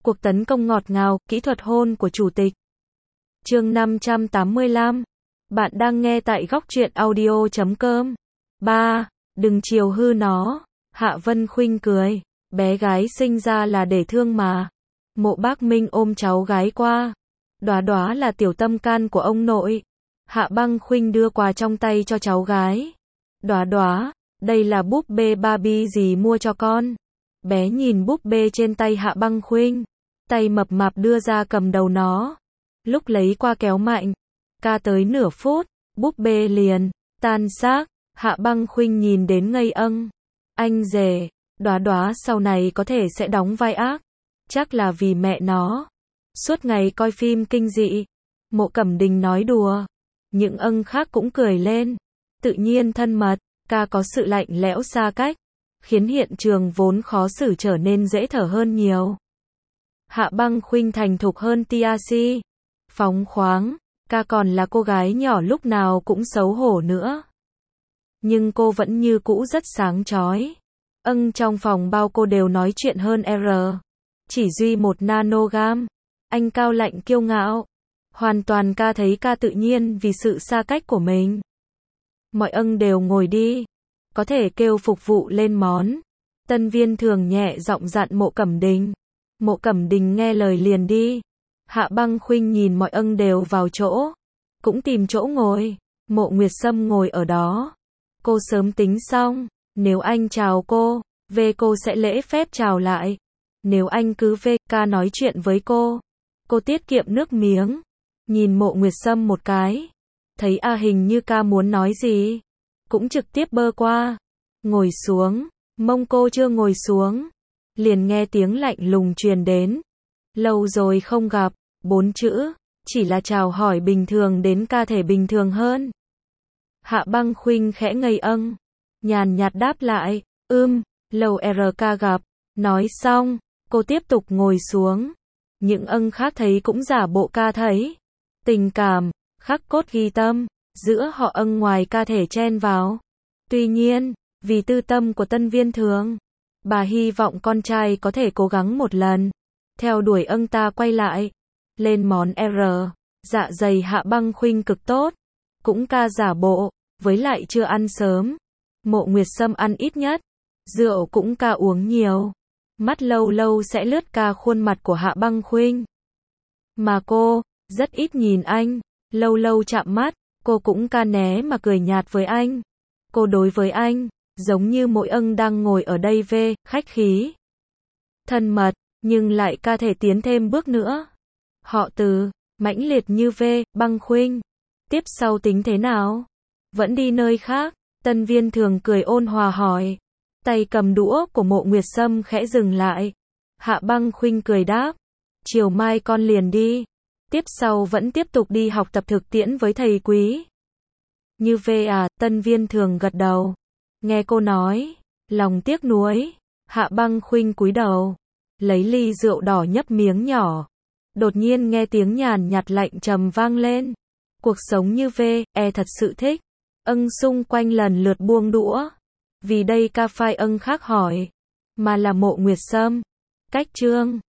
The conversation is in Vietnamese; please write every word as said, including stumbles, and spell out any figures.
Cuộc tấn công ngọt ngào, kỹ thuật hôn của chủ tịch. Chương năm trăm tám mươi lăm. Bạn đang nghe tại góc truyện audio chấm com. ba. Đừng chiều hư nó. Hạ Vân Khuynh cười. Bé gái sinh ra là để thương mà. Mộ Bác Minh ôm cháu gái qua. Đóa đóa là tiểu tâm can của ông nội. Hạ Băng Khuynh đưa quà trong tay cho cháu gái. Đóa đóa, đây là búp bê Barbie gì mua cho con? Bé nhìn búp bê trên tay Hạ Băng Khuynh. Tay mập mạp đưa ra cầm đầu nó. Lúc lấy qua kéo mạnh. Ca tới nửa phút, búp bê liền tan xác. Hạ Băng Khuynh nhìn đến ngây âng. Anh rể, đóa đóa sau này có thể sẽ đóng vai ác. Chắc là vì mẹ nó. Suốt ngày coi phim kinh dị. Mộ Cẩm Đình nói đùa. Những âng khác cũng cười lên. Tự nhiên thân mật, ca có sự lạnh lẽo xa cách. Khiến hiện trường vốn khó xử trở nên dễ thở hơn nhiều. Hạ Băng Khuynh thành thục hơn Tia Si. Phóng khoáng, ca còn là cô gái nhỏ lúc nào cũng xấu hổ nữa. Nhưng cô vẫn như cũ rất sáng chói. Âng trong phòng bao cô đều nói chuyện hơn R. Chỉ duy một nanogam. Anh cao lạnh kiêu ngạo. Hoàn toàn ca thấy ca tự nhiên vì sự xa cách của mình. Mọi âng đều ngồi đi. Có thể kêu phục vụ lên món. Tân Viên thường nhẹ giọng dặn Mộ Cẩm Đình. Mộ Cẩm Đình nghe lời liền đi. Hạ Băng Khuynh nhìn mọi âng đều vào chỗ. Cũng tìm chỗ ngồi. Mộ Nguyệt Sâm ngồi ở đó. Cô sớm tính xong. Nếu anh chào cô, về cô sẽ lễ phép chào lại. Nếu anh cứ về, ca nói chuyện với cô. Cô tiết kiệm nước miếng. Nhìn Mộ Nguyệt Sâm một cái. Thấy a hình như ca muốn nói gì. Cũng trực tiếp bơ qua. Ngồi xuống. Mông cô chưa ngồi xuống. Liền nghe tiếng lạnh lùng truyền đến. Lâu rồi không gặp. Bốn chữ. Chỉ là chào hỏi bình thường đến ca thể bình thường hơn. Hạ Băng Khuynh khẽ ngây âng. Nhàn nhạt đáp lại. Ưm, lâu R ca gặp. Nói xong, cô tiếp tục ngồi xuống. Những âng khác thấy cũng giả bộ ca thấy. Tình cảm, khắc cốt ghi tâm. Giữa họ âng ngoài ca thể chen vào. Tuy nhiên, vì tư tâm của Tân Viên thường, bà hy vọng con trai có thể cố gắng một lần. Theo đuổi âng ta quay lại. Lên món R. Dạ dày Hạ Băng Khuynh cực tốt. Cũng ca giả bộ. Với lại chưa ăn sớm. Mộ Nguyệt Sâm ăn ít nhất. Rượu cũng ca uống nhiều. Mắt lâu lâu sẽ lướt ca khuôn mặt của Hạ Băng Khuynh. Mà cô, rất ít nhìn anh. Lâu lâu chạm mắt. Cô cũng ca né mà cười nhạt với anh. Cô đối với anh, giống như mỗi âng đang ngồi ở đây về, khách khí. Thân mật, nhưng lại ca thể tiến thêm bước nữa. Họ từ, mãnh liệt như về, Băng Khuynh. Tiếp sau tính thế nào? Vẫn đi nơi khác, Tân Viên thường cười ôn hòa hỏi. Tay cầm đũa của Mộ Nguyệt Sâm khẽ dừng lại. Hạ Băng Khuynh cười đáp. Chiều mai con liền đi. Tiếp sau vẫn tiếp tục đi học tập thực tiễn với thầy quý. Như về à, Tân Viên thường gật đầu. Nghe cô nói, lòng tiếc nuối. Hạ Băng Khuynh cúi đầu. Lấy ly rượu đỏ nhấp miếng nhỏ. Đột nhiên nghe tiếng nhàn nhạt lạnh trầm vang lên. Cuộc sống như về, e thật sự thích. Âng xung quanh lần lượt buông đũa. Vì đây ca phai âng khác hỏi. Mà là Mộ Nguyệt Sâm. Cách chương.